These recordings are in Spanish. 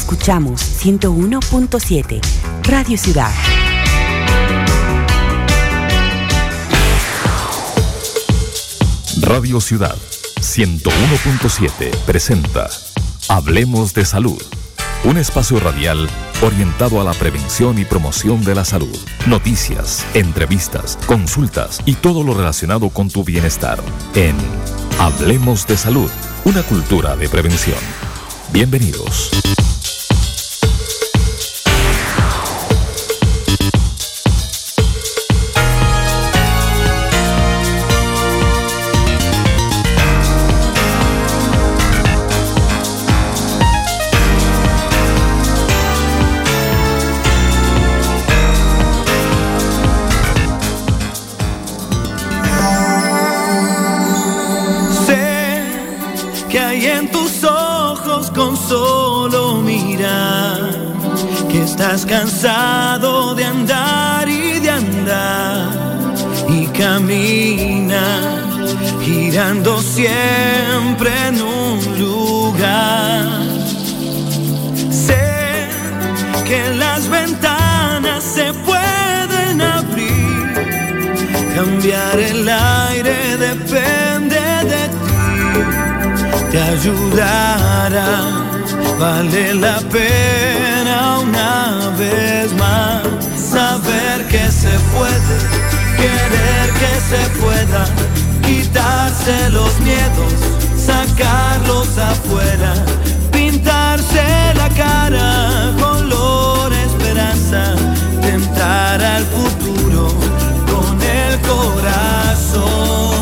Escuchamos 101.7 Radio Ciudad. Radio Ciudad 101.7 presenta Hablemos de Salud, un espacio radial orientado a la prevención y promoción de la salud. Noticias, entrevistas, consultas y todo lo relacionado con tu bienestar en Hablemos de Salud, una cultura de prevención. Bienvenidos. Con solo mirar que estás cansado de andar y camina girando siempre en un lugar. Sé que las ventanas se pueden abrir, cambiar el aire depende de ti. Te ayudará, vale la pena una vez más saber que se puede, querer que se pueda, quitarse los miedos, sacarlos afuera, pintarse la cara color esperanza, tentar al futuro con el corazón.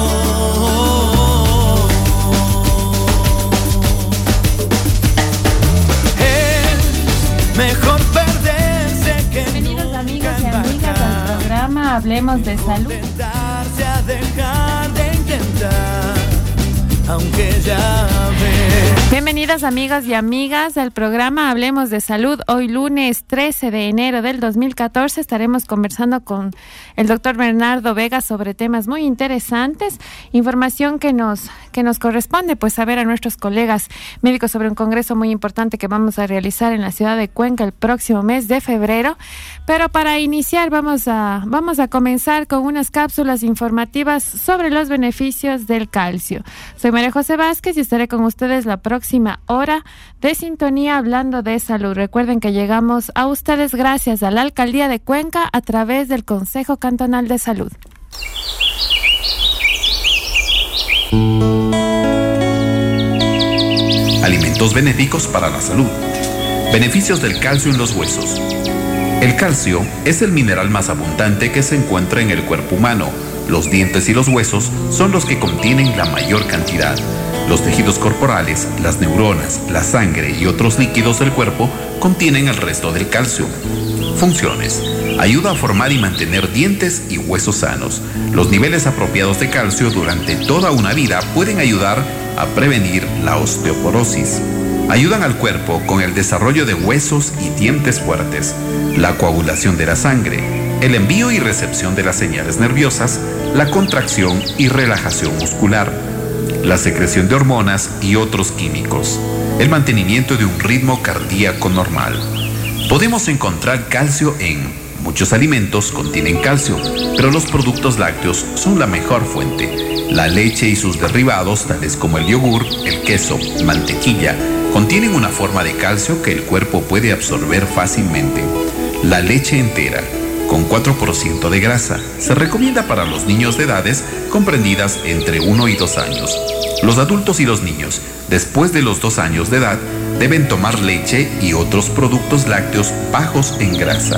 Mejor perderse que bienvenidos amigos y amigas al programa Hablemos de Salud. A dejar de intentar, aunque ya ves. Bienvenidas amigos y amigas al programa Hablemos de Salud. Hoy lunes 13 de enero del 2014 estaremos conversando con el doctor Bernardo Vega sobre temas muy interesantes, información que nos corresponde pues saber a nuestros colegas médicos sobre un congreso muy importante que vamos a realizar en la ciudad de Cuenca el próximo mes de febrero. Pero para iniciar vamos a comenzar con unas cápsulas informativas sobre los beneficios del calcio. Soy María José Vázquez y estaré con ustedes la próxima hora de sintonía hablando de salud. Recuerden que llegamos a ustedes gracias a la Alcaldía de Cuenca a través del Consejo Cantonal de Salud. Alimentos benéficos para la salud. Beneficios del calcio en los huesos. El calcio es el mineral más abundante que se encuentra en el cuerpo humano. Los dientes y los huesos son los que contienen la mayor cantidad. Los tejidos corporales, las neuronas, la sangre y otros líquidos del cuerpo contienen el resto del calcio. Funciones. Ayuda a formar y mantener dientes y huesos sanos. Los niveles apropiados de calcio durante toda una vida pueden ayudar a prevenir la osteoporosis. Ayudan al cuerpo con el desarrollo de huesos y dientes fuertes, la coagulación de la sangre, el envío y recepción de las señales nerviosas, la contracción y relajación muscular, la secreción de hormonas y otros químicos, el mantenimiento de un ritmo cardíaco normal. Podemos encontrar calcio en muchos alimentos contienen calcio, pero los productos lácteos son la mejor fuente. La leche y sus derivados, tales como el yogur, el queso, mantequilla, contienen una forma de calcio que el cuerpo puede absorber fácilmente. La leche entera, con 4% de grasa, se recomienda para los niños de edades comprendidas entre 1 y 2 años. Los adultos y los niños, después de los 2 años de edad, deben tomar leche y otros productos lácteos bajos en grasa,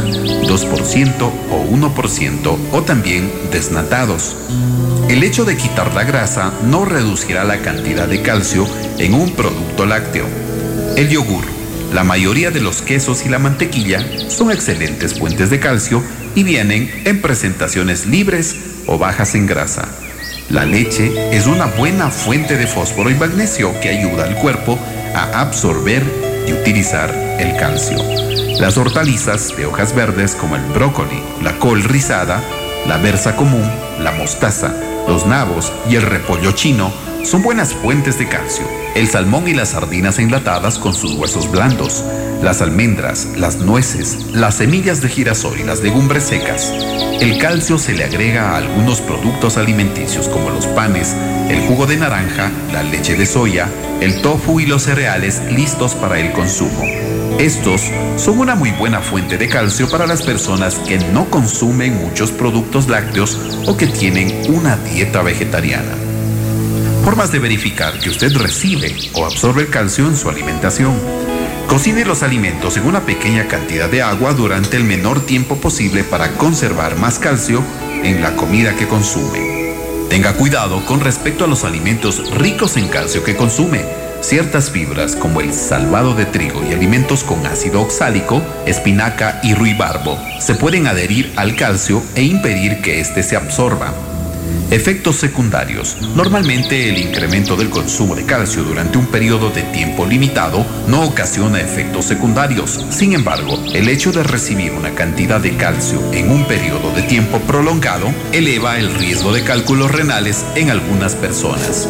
2% o 1%, o también desnatados. El hecho de quitar la grasa no reducirá la cantidad de calcio en un producto lácteo. El yogur, la mayoría de los quesos y la mantequilla son excelentes fuentes de calcio y vienen en presentaciones libres o bajas en grasa. La leche es una buena fuente de fósforo y magnesio que ayuda al cuerpo a absorber y utilizar el calcio. Las hortalizas de hojas verdes como el brócoli, la col rizada, la berza común, la mostaza, los nabos y el repollo chino son buenas fuentes de calcio. El salmón y las sardinas enlatadas con sus huesos blandos, las almendras, las nueces, las semillas de girasol y las legumbres secas. El calcio se le agrega a algunos productos alimenticios como los panes, el jugo de naranja, la leche de soya, el tofu y los cereales listos para el consumo. Estos son una muy buena fuente de calcio para las personas que no consumen muchos productos lácteos o que tienen una dieta vegetariana. Formas de verificar que usted recibe o absorbe el calcio en su alimentación. Cocine los alimentos en una pequeña cantidad de agua durante el menor tiempo posible para conservar más calcio en la comida que consume. Tenga cuidado con respecto a los alimentos ricos en calcio que consume. Ciertas fibras como el salvado de trigo y alimentos con ácido oxálico, espinaca y ruibarbo se pueden adherir al calcio e impedir que éste se absorba. Efectos secundarios. Normalmente el incremento del consumo de calcio durante un periodo de tiempo limitado no ocasiona efectos secundarios. Sin embargo, el hecho de recibir una cantidad de calcio en un periodo de tiempo prolongado eleva el riesgo de cálculos renales en algunas personas.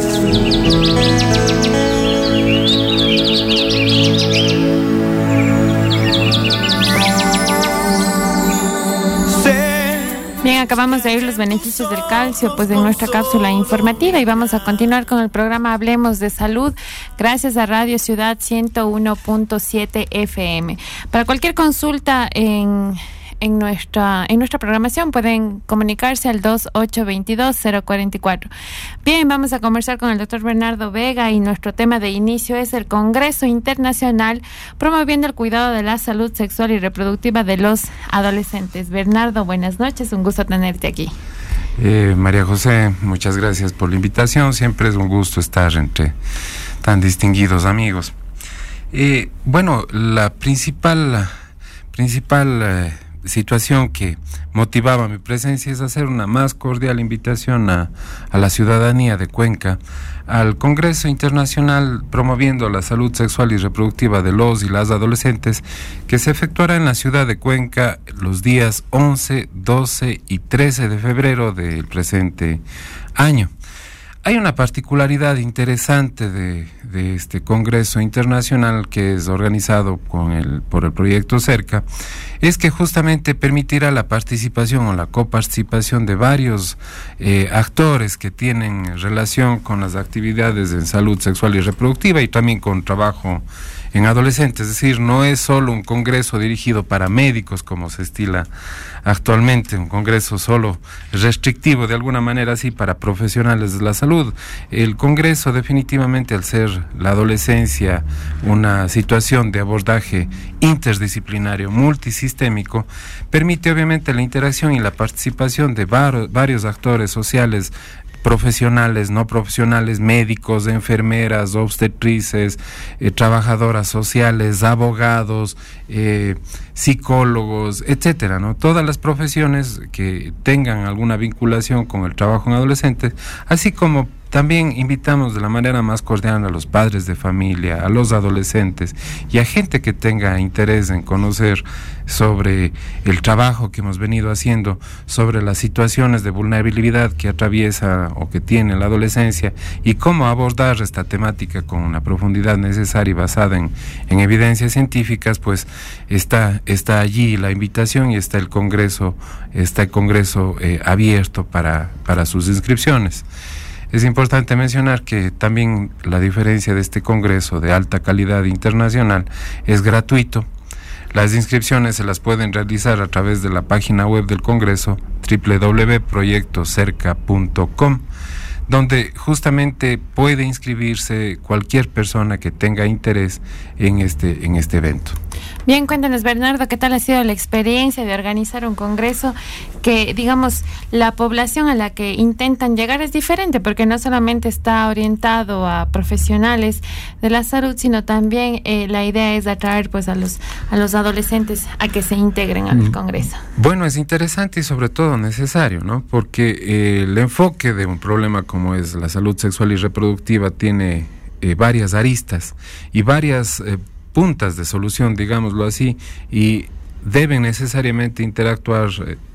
Bien, acabamos de oír los beneficios del calcio pues en nuestra cápsula informativa y vamos a continuar con el programa Hablemos de Salud gracias a Radio Ciudad 101.7 FM. Para cualquier consulta en nuestra programación pueden comunicarse al 2822-044. Bien, vamos a conversar con el doctor Bernardo Vega y nuestro tema de inicio es el Congreso Internacional promoviendo el cuidado de la salud sexual y reproductiva de los adolescentes. Bernardo, buenas noches, un gusto tenerte aquí. María José, muchas gracias por la invitación, siempre es un gusto estar entre tan distinguidos amigos. Bueno, la principal situación que motivaba mi presencia es hacer una más cordial invitación a la ciudadanía de Cuenca al Congreso Internacional promoviendo la salud sexual y reproductiva de los y las adolescentes que se efectuará en la ciudad de Cuenca los días 11, 12 y 13 de febrero del presente año. Hay una particularidad interesante de este Congreso Internacional que es organizado por el proyecto CERCA, es que justamente permitirá la participación o la coparticipación de varios actores que tienen relación con las actividades en salud sexual y reproductiva y también con trabajo en adolescentes, es decir, no es solo un congreso dirigido para médicos como se estila actualmente, un congreso solo restrictivo de alguna manera así para profesionales de la salud. El congreso definitivamente, al ser la adolescencia una situación de abordaje interdisciplinario, multisistémico, permite obviamente la interacción y la participación de varios actores sociales, profesionales, no profesionales, médicos, enfermeras, obstetrices, trabajadoras sociales, abogados, psicólogos, etcétera, ¿no? Todas las profesiones que tengan alguna vinculación con el trabajo en adolescentes, así como también invitamos de la manera más cordial a los padres de familia, a los adolescentes y a gente que tenga interés en conocer sobre el trabajo que hemos venido haciendo, sobre las situaciones de vulnerabilidad que atraviesa o que tiene la adolescencia y cómo abordar esta temática con una profundidad necesaria y basada en evidencias científicas, pues está allí la invitación y está el congreso abierto para sus inscripciones. Es importante mencionar que también la diferencia de este congreso de alta calidad internacional es gratuito. Las inscripciones se las pueden realizar a través de la página web del congreso www.proyectocerca.com, donde justamente puede inscribirse cualquier persona que tenga interés en este evento. Bien, cuéntanos, Bernardo, ¿qué tal ha sido la experiencia de organizar un congreso que, digamos, la población a la que intentan llegar es diferente, porque no solamente está orientado a profesionales de la salud, sino también la idea es atraer pues a los adolescentes a que se integren al congreso? Bueno, es interesante y sobre todo necesario, ¿no? Porque el enfoque de un problema como es la salud sexual y reproductiva tiene varias aristas y varias puntas de solución, digámoslo así, y deben necesariamente interactuar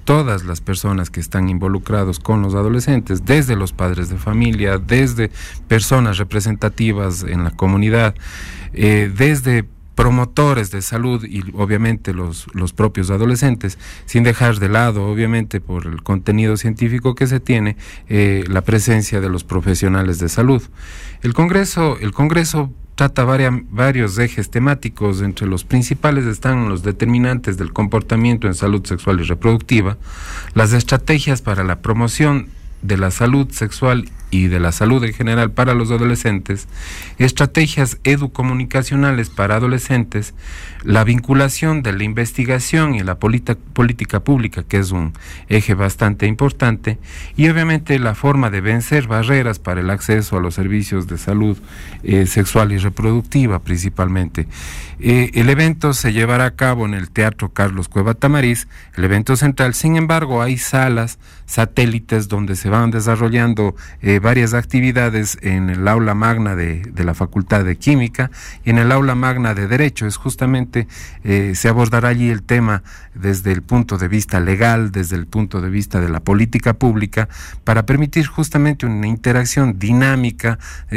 todas las personas que están involucrados con los adolescentes, desde los padres de familia, desde personas representativas en la comunidad, desde promotores de salud y obviamente los propios adolescentes, sin dejar de lado, obviamente por el contenido científico que se tiene, la presencia de los profesionales de salud. El Congreso trata varios ejes temáticos. Entre los principales están los determinantes del comportamiento en salud sexual y reproductiva, las estrategias para la promoción de la salud sexual y de la salud en general para los adolescentes, estrategias educomunicacionales para adolescentes, la vinculación de la investigación y la política pública, que es un eje bastante importante, y obviamente la forma de vencer barreras para el acceso a los servicios de salud sexual y reproductiva principalmente. El evento se llevará a cabo en el Teatro Carlos Cueva Tamariz, el evento central. Sin embargo, hay salas satélites donde se van desarrollando varias actividades en el aula magna de la Facultad de Química y en el aula magna de Derecho. Es justamente, se abordará allí el tema desde el punto de vista legal, desde el punto de vista de la política pública, para permitir justamente una interacción dinámica,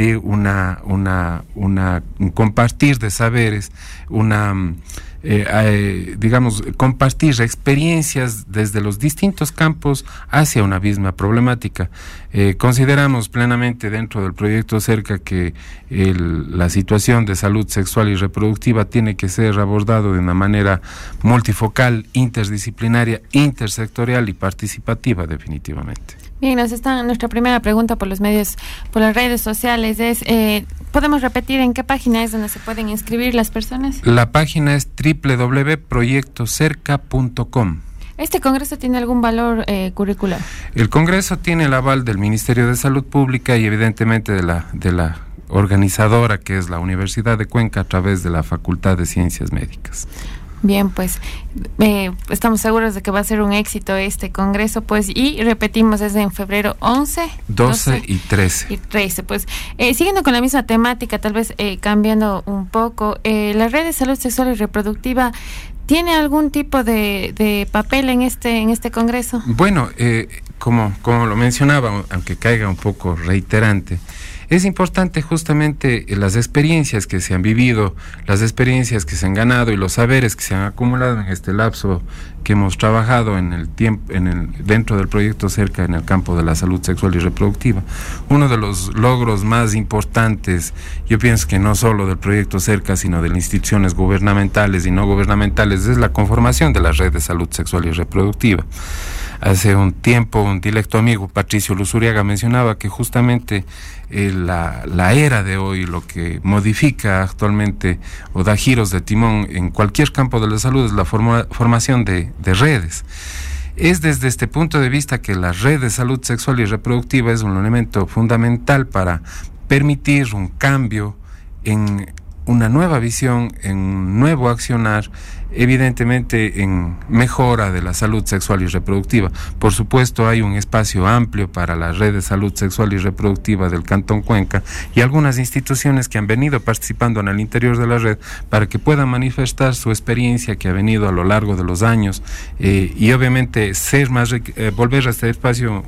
un compartir de saberes, compartir experiencias desde los distintos campos hacia una misma problemática. Consideramos plenamente dentro del proyecto CERCA que la situación de salud sexual y reproductiva tiene que ser abordado de una manera multifocal, interdisciplinaria, intersectorial y participativa definitivamente. Bien, nuestra primera pregunta por los medios, por las redes sociales es, ¿podemos repetir en qué página es donde se pueden inscribir las personas? La página es www.proyectocerca.com. ¿Este congreso tiene algún valor curricular? El congreso tiene el aval del Ministerio de Salud Pública y evidentemente de la organizadora, que es la Universidad de Cuenca, a través de la Facultad de Ciencias Médicas. Bien, pues estamos seguros de que va a ser un éxito este congreso, pues, y repetimos, es en febrero 11, 12 y 13. Y 13, pues, siguiendo con la misma temática, tal vez cambiando un poco, la red de salud sexual y reproductiva, ¿tiene algún tipo de papel en este congreso? Bueno, como lo mencionaba, aunque caiga un poco reiterante, es importante justamente las experiencias que se han vivido, las experiencias que se han ganado y los saberes que se han acumulado en este lapso que hemos trabajado en el tiempo, dentro del proyecto CERCA en el campo de la salud sexual y reproductiva. Uno de los logros más importantes, yo pienso que no solo del proyecto CERCA, sino de las instituciones gubernamentales y no gubernamentales, es la conformación de la red de salud sexual y reproductiva. Hace un tiempo un directo amigo, Patricio Luzuriaga, mencionaba que justamente la era de hoy, lo que modifica actualmente o da giros de timón en cualquier campo de la salud, es la formación de redes. Es desde este punto de vista que la red de salud sexual y reproductiva es un elemento fundamental para permitir un cambio en una nueva visión, en un nuevo accionar, evidentemente en mejora de la salud sexual y reproductiva. Por supuesto, hay un espacio amplio para la red de salud sexual y reproductiva del Cantón Cuenca y algunas instituciones que han venido participando en el interior de la red para que puedan manifestar su experiencia que ha venido a lo largo de los años y obviamente volver a este espacio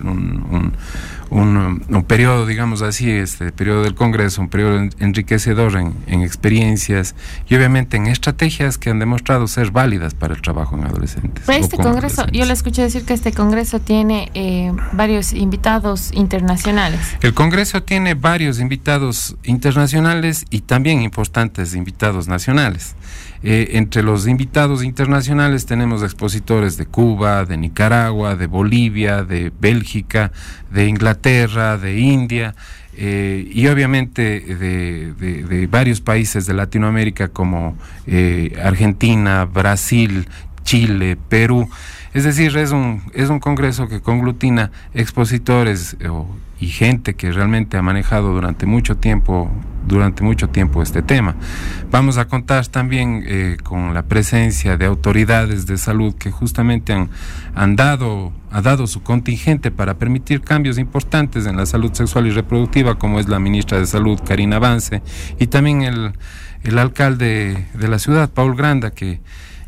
un periodo, digamos así, este periodo del Congreso, un periodo enriquecedor en experiencias y obviamente en estrategias que han demostrado ser válidas para el trabajo en adolescentes. Pero este congreso, yo le escuché decir que este congreso tiene varios invitados internacionales. El congreso tiene varios invitados internacionales y también importantes invitados nacionales. Entre los invitados internacionales tenemos expositores de Cuba, de Nicaragua, de Bolivia, de Bélgica, de Inglaterra, de India y obviamente de varios países de Latinoamérica como Argentina, Brasil, Chile, Perú. Es decir, es un congreso que conglutina expositores y gente que realmente ha manejado durante mucho tiempo este tema. Vamos a contar también con la presencia de autoridades de salud que justamente ha dado su contingente para permitir cambios importantes en la salud sexual y reproductiva, como es la ministra de Salud, Karina Vance, y también el alcalde de la ciudad, Paul Granda, que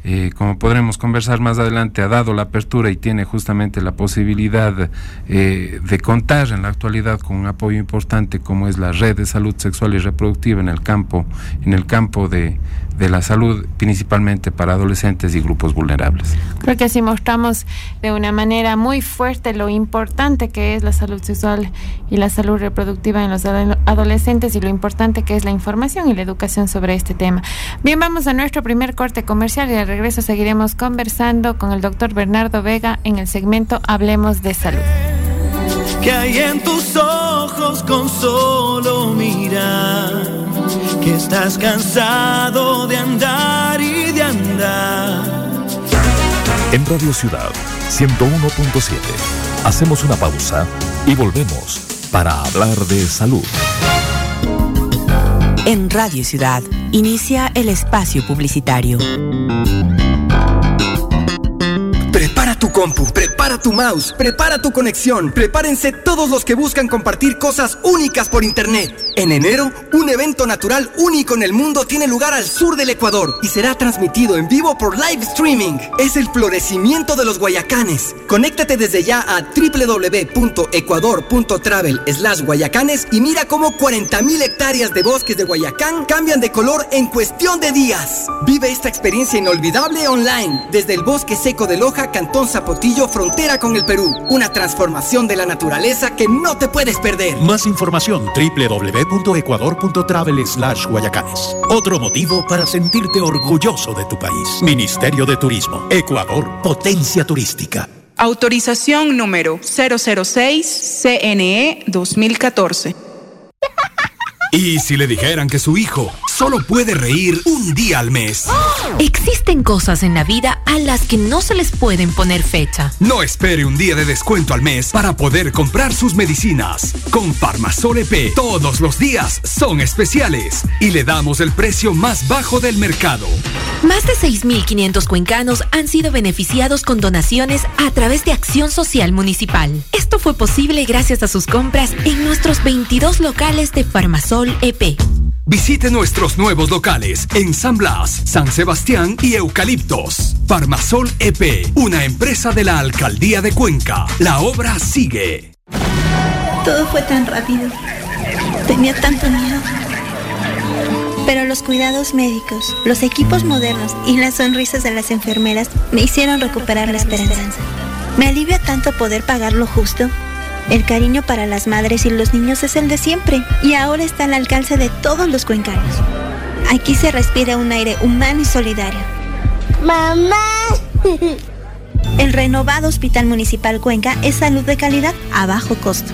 como podremos conversar más adelante, ha dado la apertura y tiene justamente la posibilidad de contar en la actualidad con un apoyo importante como es la red de salud sexual y reproductiva en el campo de la salud, principalmente para adolescentes y grupos vulnerables. Creo que así mostramos de una manera muy fuerte lo importante que es la salud sexual y la salud reproductiva en los adolescentes y lo importante que es la información y la educación sobre este tema. Bien, vamos a nuestro primer corte comercial y al regreso seguiremos conversando con el doctor Bernardo Vega en el segmento Hablemos de Salud. Que hay en tus ojos con solo mirar, que estás cansado de andar y de andar. En Radio Ciudad 101.7 hacemos una pausa y volvemos para hablar de salud. En Radio Ciudad inicia el espacio publicitario. Prepara tu compu, prepara tu mouse, prepara tu conexión. Prepárense todos los que buscan compartir cosas únicas por internet. En enero, un evento natural único en el mundo tiene lugar al sur del Ecuador y será transmitido en vivo por live streaming. Es el florecimiento de los Guayacanes. Conéctate desde ya a www.ecuador.travel/guayacanes y mira cómo 40.000 hectáreas de bosques de Guayacán cambian de color en cuestión de días. Vive esta experiencia inolvidable online desde el bosque seco de Loja, Cantón Zapotillo, frontera con el Perú. Una transformación de la naturaleza que no te puedes perder. Más información: www.ecuador.travel/guayacanes. Otro motivo para sentirte orgulloso de tu país. Ministerio de Turismo. Ecuador, potencia turística. Autorización número 006 CNE 2014. ¿Y si le dijeran que su hijo solo puede reír un día al mes? Existen cosas en la vida a las que no se les pueden poner fecha. No espere un día de descuento al mes para poder comprar sus medicinas. Con Farmasol EP, todos los días son especiales y le damos el precio más bajo del mercado. Más de 6.500 cuencanos han sido beneficiados con donaciones a través de Acción Social Municipal. Esto fue posible gracias a sus compras en nuestros 22 locales de Farmasol EP. Visite nuestros nuevos locales en San Blas, San Sebastián y Eucaliptos. Farmasol EP, una empresa de la Alcaldía de Cuenca. La obra sigue. Todo fue tan rápido. Tenía tanto miedo. Pero los cuidados médicos, los equipos modernos y las sonrisas de las enfermeras me hicieron recuperar la esperanza. Me alivia tanto poder pagar lo justo. El cariño para las madres y los niños es el de siempre y ahora está al alcance de todos los cuencanos. Aquí se respira un aire humano y solidario. ¡Mamá! El renovado Hospital Municipal Cuenca es salud de calidad a bajo costo.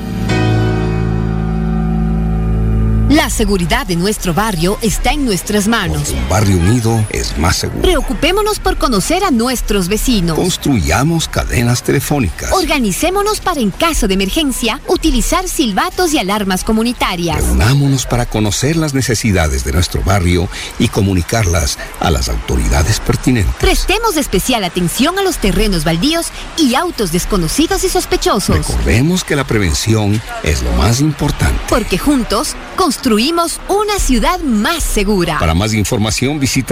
La seguridad de nuestro barrio está en nuestras manos. Un barrio unido es más seguro. Preocupémonos por conocer a nuestros vecinos. Construyamos cadenas telefónicas. Organicémonos para, en caso de emergencia, utilizar silbatos y alarmas comunitarias. Reunámonos para conocer las necesidades de nuestro barrio y comunicarlas a las autoridades pertinentes. Prestemos especial atención a los terrenos baldíos y autos desconocidos y sospechosos. Recordemos que la prevención es lo más importante. Porque juntos construimos una ciudad más segura. Para más información visita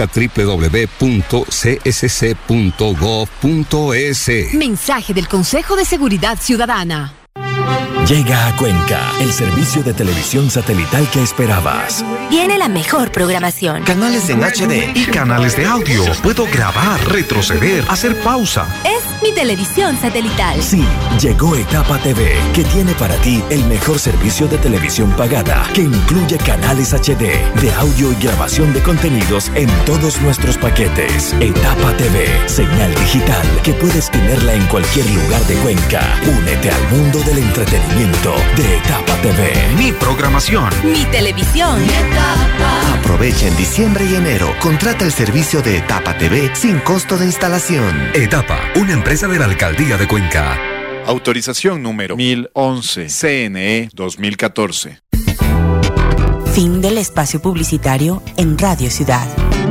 www.csc.gov.es. Mensaje del Consejo de Seguridad Ciudadana. Llega a Cuenca el servicio de televisión satelital que esperabas. Tiene la mejor programación. Canales en HD y canales de audio. Puedo grabar, retroceder, hacer pausa. Es mi televisión satelital. Sí, llegó Etapa TV, que tiene para ti el mejor servicio de televisión pagada, que incluye canales HD, de audio y grabación de contenidos en todos nuestros paquetes. Etapa TV, señal digital, que puedes tenerla en cualquier lugar de Cuenca. Únete al mundo del entretenimiento de Etapa TV. Mi programación. Mi televisión. Mi Etapa. Aprovecha en diciembre y enero. Contrata el servicio de Etapa TV sin costo de instalación. Etapa, una empresa de la Alcaldía de Cuenca. Autorización número 1011, CNE 2014. Fin del espacio publicitario en Radio Ciudad.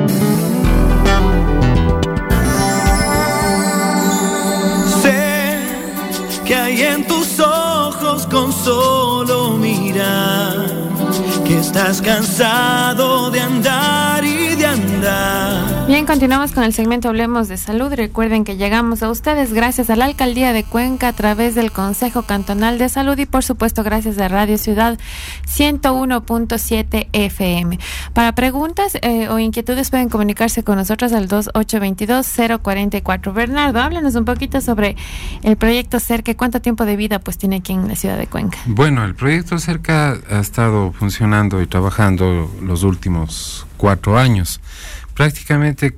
Sé que hay en tus ojos con solo mirar, que estás cansado de andar y de andar. Bien, continuamos con el segmento Hablemos de Salud. Recuerden que llegamos a ustedes gracias a la Alcaldía de Cuenca a través del Consejo Cantonal de Salud y por supuesto gracias a Radio Ciudad 101.7 FM. Para preguntas o inquietudes pueden comunicarse con nosotros al 2822-044. Bernardo, háblanos un poquito sobre el proyecto Cerca. ¿Cuánto tiempo de vida pues tiene aquí en la ciudad de Cuenca? Bueno, el proyecto Cerca ha estado funcionando y trabajando los últimos 4 años. Prácticamente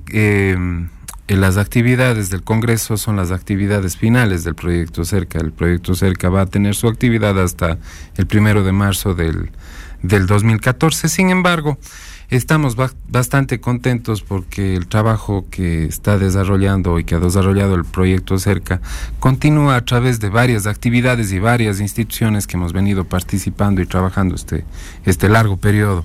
las actividades del Congreso son las actividades finales del proyecto Cerca. El proyecto Cerca va a tener su actividad hasta el 1 de marzo del 2014. Sin embargo, estamos bastante contentos porque el trabajo que está desarrollando y que ha desarrollado el proyecto Cerca continúa a través de varias actividades y varias instituciones que hemos venido participando y trabajando este largo periodo.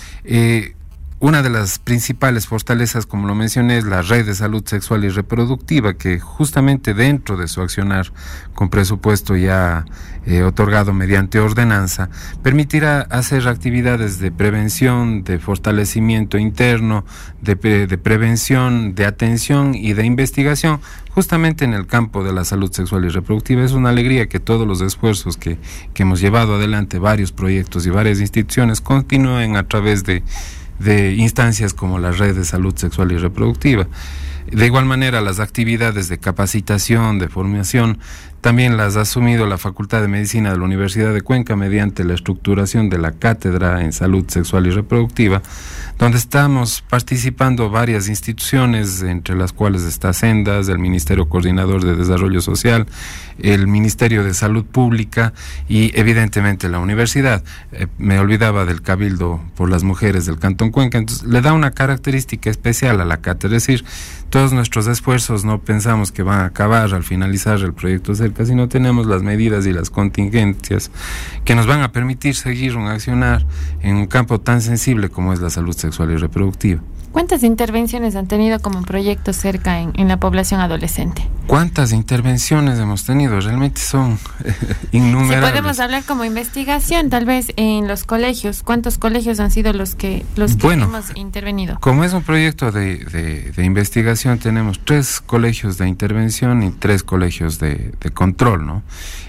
Una de las principales fortalezas, como lo mencioné, es la Red de Salud Sexual y Reproductiva, que justamente dentro de su accionar con presupuesto ya otorgado mediante ordenanza, permitirá hacer actividades de prevención, de fortalecimiento interno, de prevención, de atención y de investigación, justamente en el campo de la salud sexual y reproductiva. Es una alegría que todos los esfuerzos que hemos llevado adelante, varios proyectos y varias instituciones, continúen a través de instancias como la Red de Salud Sexual y Reproductiva. De igual manera, las actividades de capacitación, de formación, también las ha asumido la Facultad de Medicina de la Universidad de Cuenca mediante la estructuración de la Cátedra en Salud Sexual y Reproductiva, donde estamos participando varias instituciones, entre las cuales está Sendas, el Ministerio Coordinador de Desarrollo Social, el Ministerio de Salud Pública y evidentemente la universidad. Me olvidaba del Cabildo por las Mujeres del Cantón Cuenca. Entonces le da una característica especial a la cátedra, es decir, todos nuestros esfuerzos no pensamos que van a acabar al finalizar el proyecto Cerca, sino tenemos las medidas y las contingencias que nos van a permitir seguir un accionar en un campo tan sensible como es la salud sexual y reproductiva. ¿Cuántas intervenciones han tenido como proyecto Cerca en la población adolescente? ¿Cuántas intervenciones hemos tenido? Realmente son innumerables. Si podemos hablar como investigación, tal vez en los colegios, ¿cuántos colegios han sido los que hemos intervenido? Como es un proyecto de investigación, tenemos 3 colegios de intervención y 3 colegios de control, ¿no?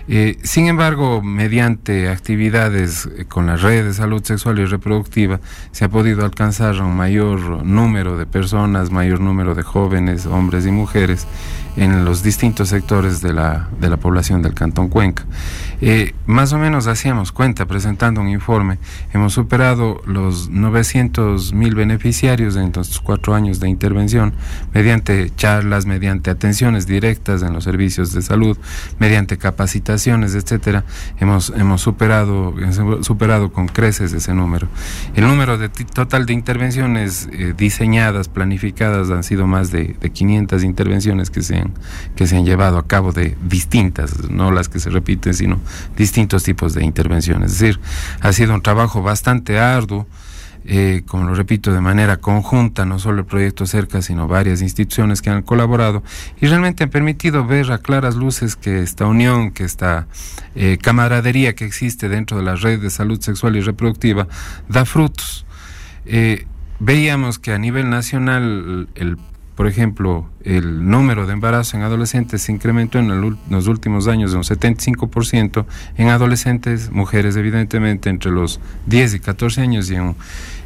Sin embargo, mediante actividades con la Red de Salud Sexual y Reproductiva, se ha podido alcanzar un mayor número de personas, mayor número de jóvenes, hombres y mujeres en los distintos sectores de la población del Cantón Cuenca. Más o menos hacíamos cuenta, presentando un informe, hemos superado los 900,000 beneficiarios en estos 4 años de intervención, mediante charlas, mediante atenciones directas en los servicios de salud, mediante capacitaciones, etcétera. Hemos superado con creces ese número. El número total de intervenciones diseñadas, planificadas, han sido más de 500 intervenciones que se han llevado a cabo, de distintas, no las que se repiten, sino distintos tipos de intervenciones. Es decir, ha sido un trabajo bastante arduo, como lo repito, de manera conjunta, no solo el proyecto Cerca, sino varias instituciones que han colaborado y realmente han permitido ver a claras luces que esta unión, que esta camaradería que existe dentro de la Red de Salud Sexual y Reproductiva da frutos. Veíamos que a nivel nacional, por ejemplo, el número de embarazos en adolescentes se incrementó en los últimos años de un 75% en adolescentes, mujeres evidentemente entre los 10 y 14 años y un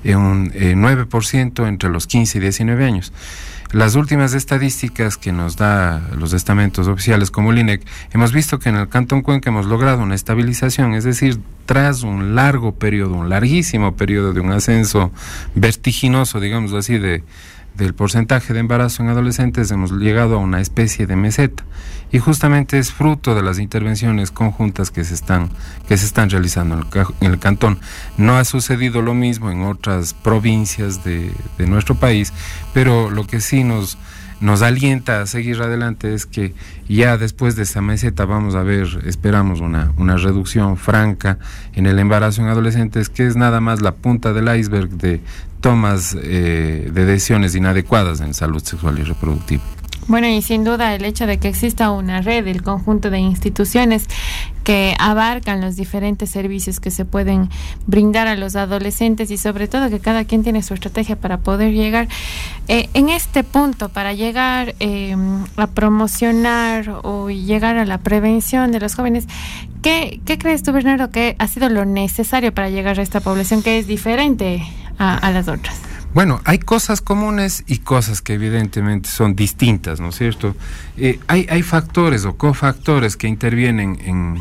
9% entre los 15 y 19 años. Las últimas estadísticas que nos da los estamentos oficiales como el INEC, hemos visto que en el Cantón Cuenca hemos logrado una estabilización, es decir, tras un larguísimo periodo de un ascenso vertiginoso, digamos así, del porcentaje de embarazo en adolescentes, hemos llegado a una especie de meseta, y justamente es fruto de las intervenciones conjuntas que se están realizando en el cantón. No ha sucedido lo mismo en otras provincias de nuestro país, pero lo que sí nos alienta a seguir adelante es que ya después de esta meseta vamos a ver, esperamos una reducción franca en el embarazo en adolescentes, que es nada más la punta del iceberg de tomas de decisiones inadecuadas en salud sexual y reproductiva. Bueno, y sin duda el hecho de que exista una red, el conjunto de instituciones que abarcan los diferentes servicios que se pueden brindar a los adolescentes y sobre todo que cada quien tiene su estrategia para poder llegar en este punto, para llegar a promocionar o llegar a la prevención de los jóvenes. ¿Qué crees tú, Bernardo, que ha sido lo necesario para llegar a esta población que es diferente a las otras? Bueno, hay cosas comunes y cosas que evidentemente son distintas, ¿no es cierto? Hay factores o cofactores que intervienen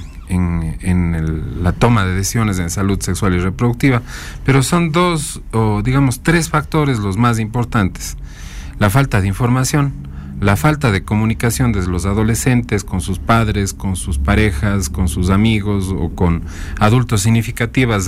en la toma de decisiones en salud sexual y reproductiva, pero son dos o digamos tres factores los más importantes. La falta de información, la falta de comunicación de los adolescentes con sus padres, con sus parejas, con sus amigos o con adultos significativos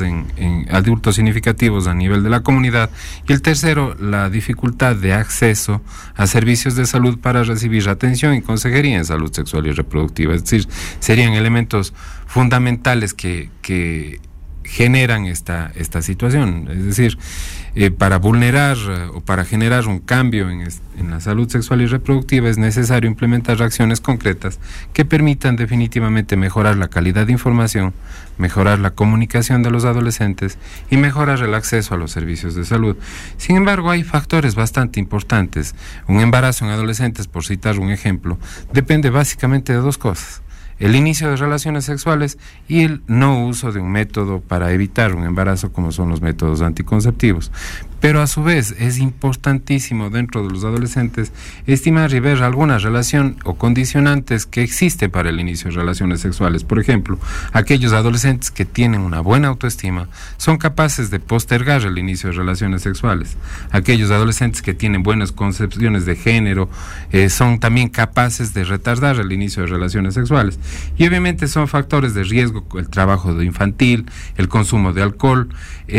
a nivel de la comunidad. Y el tercero, la dificultad de acceso a servicios de salud para recibir atención y consejería en salud sexual y reproductiva. Es decir, serían elementos fundamentales que generan esta situación. Es decir, para vulnerar o para generar un cambio en la salud sexual y reproductiva es necesario implementar acciones concretas que permitan definitivamente mejorar la calidad de información, mejorar la comunicación de los adolescentes y mejorar el acceso a los servicios de salud. Sin embargo, hay factores bastante importantes. Un embarazo en adolescentes, por citar un ejemplo, depende básicamente de dos cosas: el inicio de relaciones sexuales y el no uso de un método para evitar un embarazo, como son los métodos anticonceptivos. Pero a su vez es importantísimo dentro de los adolescentes estimar y ver alguna relación o condicionantes que existe para el inicio de relaciones sexuales. Por ejemplo, aquellos adolescentes que tienen una buena autoestima son capaces de postergar el inicio de relaciones sexuales. Aquellos adolescentes que tienen buenas concepciones de género son también capaces de retardar el inicio de relaciones sexuales. Y obviamente son factores de riesgo: el trabajo infantil, el consumo de alcohol,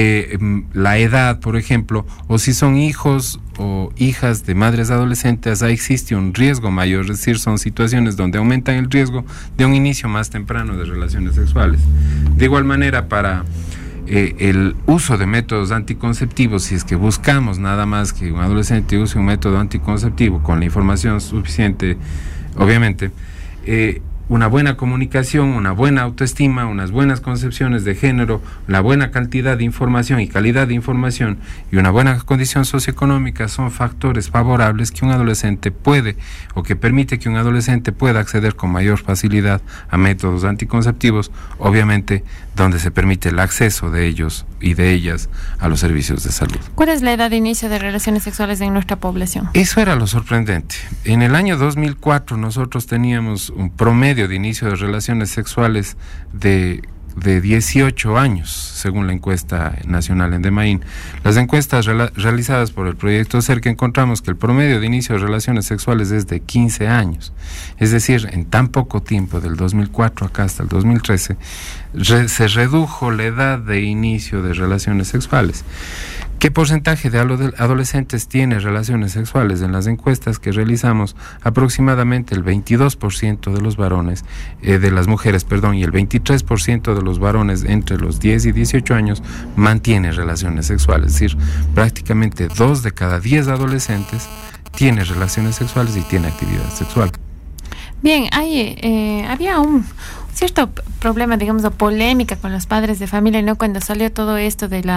la edad, por ejemplo, o si son hijos o hijas de madres adolescentes, ahí existe un riesgo mayor. Es decir, son situaciones donde aumentan el riesgo de un inicio más temprano de relaciones sexuales. De igual manera, para el uso de métodos anticonceptivos, si es que buscamos nada más que un adolescente use un método anticonceptivo con la información suficiente, obviamente, una buena comunicación, una buena autoestima, unas buenas concepciones de género, la buena cantidad de información y calidad de información y una buena condición socioeconómica son factores favorables que un adolescente puede, o que permite que un adolescente pueda acceder con mayor facilidad a métodos anticonceptivos, obviamente donde se permite el acceso de ellos y de ellas a los servicios de salud. ¿Cuál es la edad de inicio de relaciones sexuales en nuestra población? Eso era lo sorprendente. En el año 2004 nosotros teníamos un promedio de inicio de relaciones sexuales de 18 años, según la encuesta nacional Endemain. Las encuestas realizadas por el proyecto CERCA encontramos que el promedio de inicio de relaciones sexuales es de 15 años. Es decir, en tan poco tiempo, del 2004 acá hasta el 2013, se redujo la edad de inicio de relaciones sexuales. ¿Qué porcentaje de adolescentes tiene relaciones sexuales? En las encuestas que realizamos, aproximadamente el 22% de los varones, de las mujeres, y el 23% de los varones entre los 10 y 18 años mantiene relaciones sexuales. Es decir, prácticamente 2 de cada 10 adolescentes tiene relaciones sexuales y tiene actividad sexual. Bien, había un cierto problema, digamos, o polémica con los padres de familia, ¿no? Cuando salió todo esto de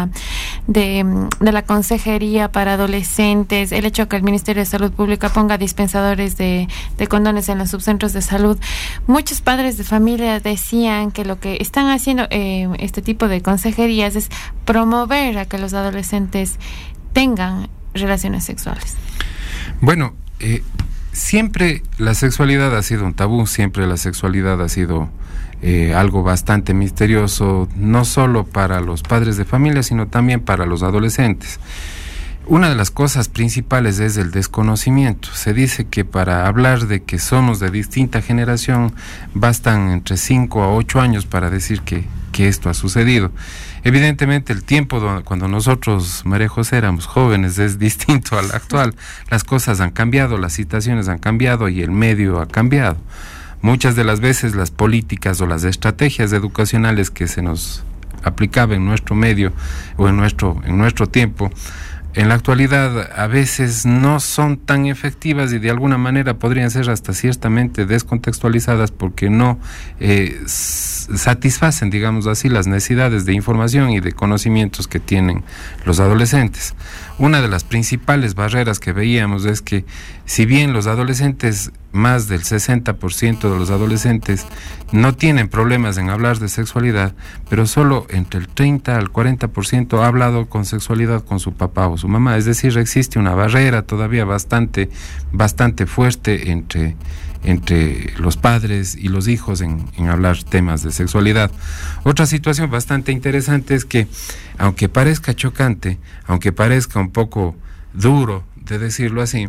la consejería para adolescentes, el hecho que el Ministerio de Salud Pública ponga dispensadores de condones en los subcentros de salud. Muchos padres de familia decían que lo que están haciendo este tipo de consejerías es promover a que los adolescentes tengan relaciones sexuales. Bueno, siempre la sexualidad ha sido un tabú, siempre la sexualidad ha sido algo bastante misterioso, no solo para los padres de familia, sino también para los adolescentes. Una de las cosas principales es el desconocimiento. Se dice que para hablar de que somos de distinta generación bastan entre 5 a 8 años para decir que esto ha sucedido. Evidentemente el tiempo cuando nosotros, María José, éramos jóvenes es distinto al actual. Las cosas han cambiado, las situaciones han cambiado y el medio ha cambiado. Muchas de las veces las políticas o las estrategias educacionales que se nos aplicaba en nuestro medio o en nuestro tiempo en la actualidad a veces no son tan efectivas y de alguna manera podrían ser hasta ciertamente descontextualizadas porque no satisfacen, digamos así, las necesidades de información y de conocimientos que tienen los adolescentes. Una de las principales barreras que veíamos es que si bien los adolescentes, más del 60% de los adolescentes no tienen problemas en hablar de sexualidad, pero solo entre el 30 al 40% ha hablado con sexualidad con su papá o su mamá. Es decir, existe una barrera todavía bastante fuerte entre los padres y los hijos en hablar temas de sexualidad. Otra situación bastante interesante es que, aunque parezca chocante, aunque parezca un poco duro de decirlo así,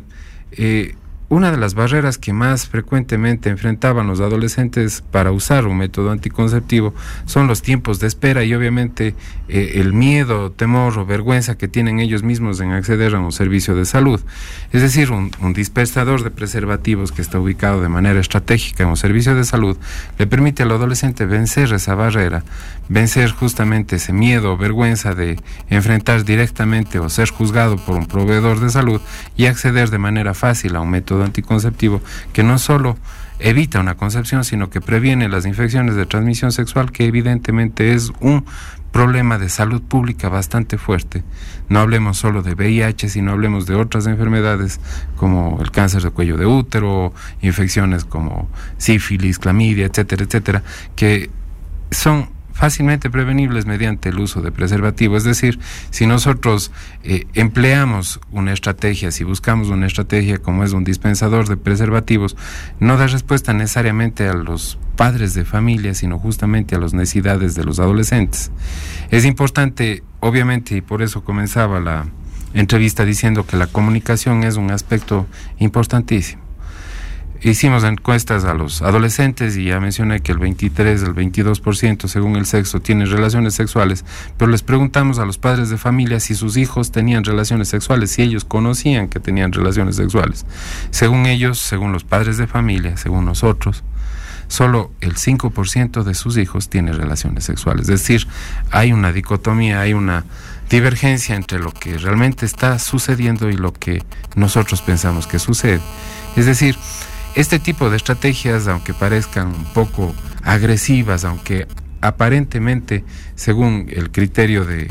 una de las barreras que más frecuentemente enfrentaban los adolescentes para usar un método anticonceptivo son los tiempos de espera y obviamente el miedo, temor o vergüenza que tienen ellos mismos en acceder a un servicio de salud. Es decir, un dispensador de preservativos que está ubicado de manera estratégica en un servicio de salud le permite al adolescente vencer esa barrera, vencer justamente ese miedo o vergüenza de enfrentar directamente o ser juzgado por un proveedor de salud y acceder de manera fácil a un método anticonceptivo que no solo evita una concepción, sino que previene las infecciones de transmisión sexual, que evidentemente es un problema de salud pública bastante fuerte. No hablemos solo de VIH, sino hablemos de otras enfermedades como el cáncer de cuello de útero, infecciones como sífilis, clamidia, etcétera, etcétera, que son fácilmente prevenibles mediante el uso de preservativo. Es decir, si nosotros empleamos una estrategia, si buscamos una estrategia como es un dispensador de preservativos, no da respuesta necesariamente a los padres de familia, sino justamente a las necesidades de los adolescentes. Es importante, obviamente, y por eso comenzaba la entrevista diciendo que la comunicación es un aspecto importantísimo. Hicimos encuestas a los adolescentes y ya mencioné que el 23, el 22% según el sexo tienen relaciones sexuales, pero les preguntamos a los padres de familia si sus hijos tenían relaciones sexuales, si ellos conocían que tenían relaciones sexuales. Según ellos, según los padres de familia, según nosotros, solo el 5% de sus hijos tiene relaciones sexuales. Es decir, hay una dicotomía, hay una divergencia entre lo que realmente está sucediendo y lo que nosotros pensamos que sucede. Es decir, este tipo de estrategias, aunque parezcan un poco agresivas, aunque aparentemente, según el criterio de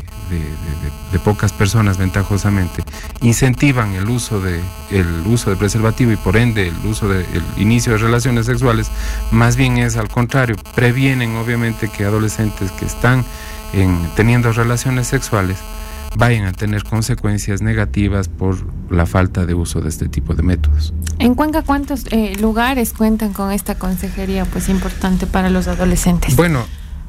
pocas personas ventajosamente, incentivan el uso de preservativo y por ende el inicio de relaciones sexuales, más bien es al contrario, previenen obviamente que adolescentes que están teniendo relaciones sexuales vayan a tener consecuencias negativas por la falta de uso de este tipo de métodos. En Cuenca, ¿cuántos lugares cuentan con esta consejería pues importante para los adolescentes? Bueno,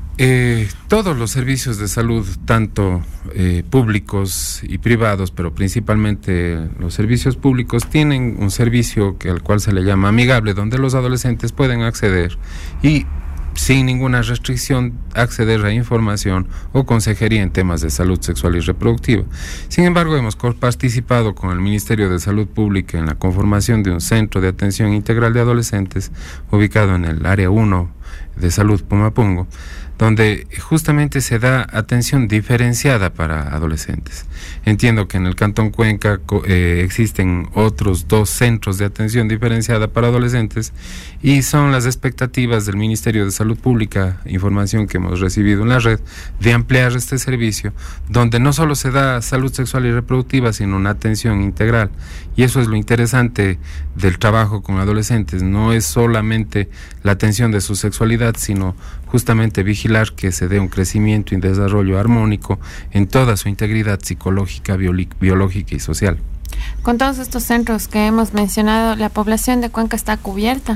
todos los servicios de salud, tanto públicos y privados, pero principalmente los servicios públicos, tienen un servicio al cual se le llama amigable, donde los adolescentes pueden acceder y sin ninguna restricción acceder a información o consejería en temas de salud sexual y reproductiva. Sin embargo, hemos participado con el Ministerio de Salud Pública en la conformación de un centro de atención integral de adolescentes ubicado en el área 1 de salud Pumapungo, donde justamente se da atención diferenciada para adolescentes. Entiendo que en el Cantón Cuenca existen otros 2 centros de atención diferenciada para adolescentes y son las expectativas del Ministerio de Salud Pública, información que hemos recibido en la red, de ampliar este servicio, donde no solo se da salud sexual y reproductiva, sino una atención integral. Y eso es lo interesante del trabajo con adolescentes, no es solamente la atención de su sexualidad, sino justamente vigilar que se dé un crecimiento y desarrollo armónico en toda su integridad psicológica, biológica y social. Con todos estos centros que hemos mencionado, ¿la población de Cuenca está cubierta?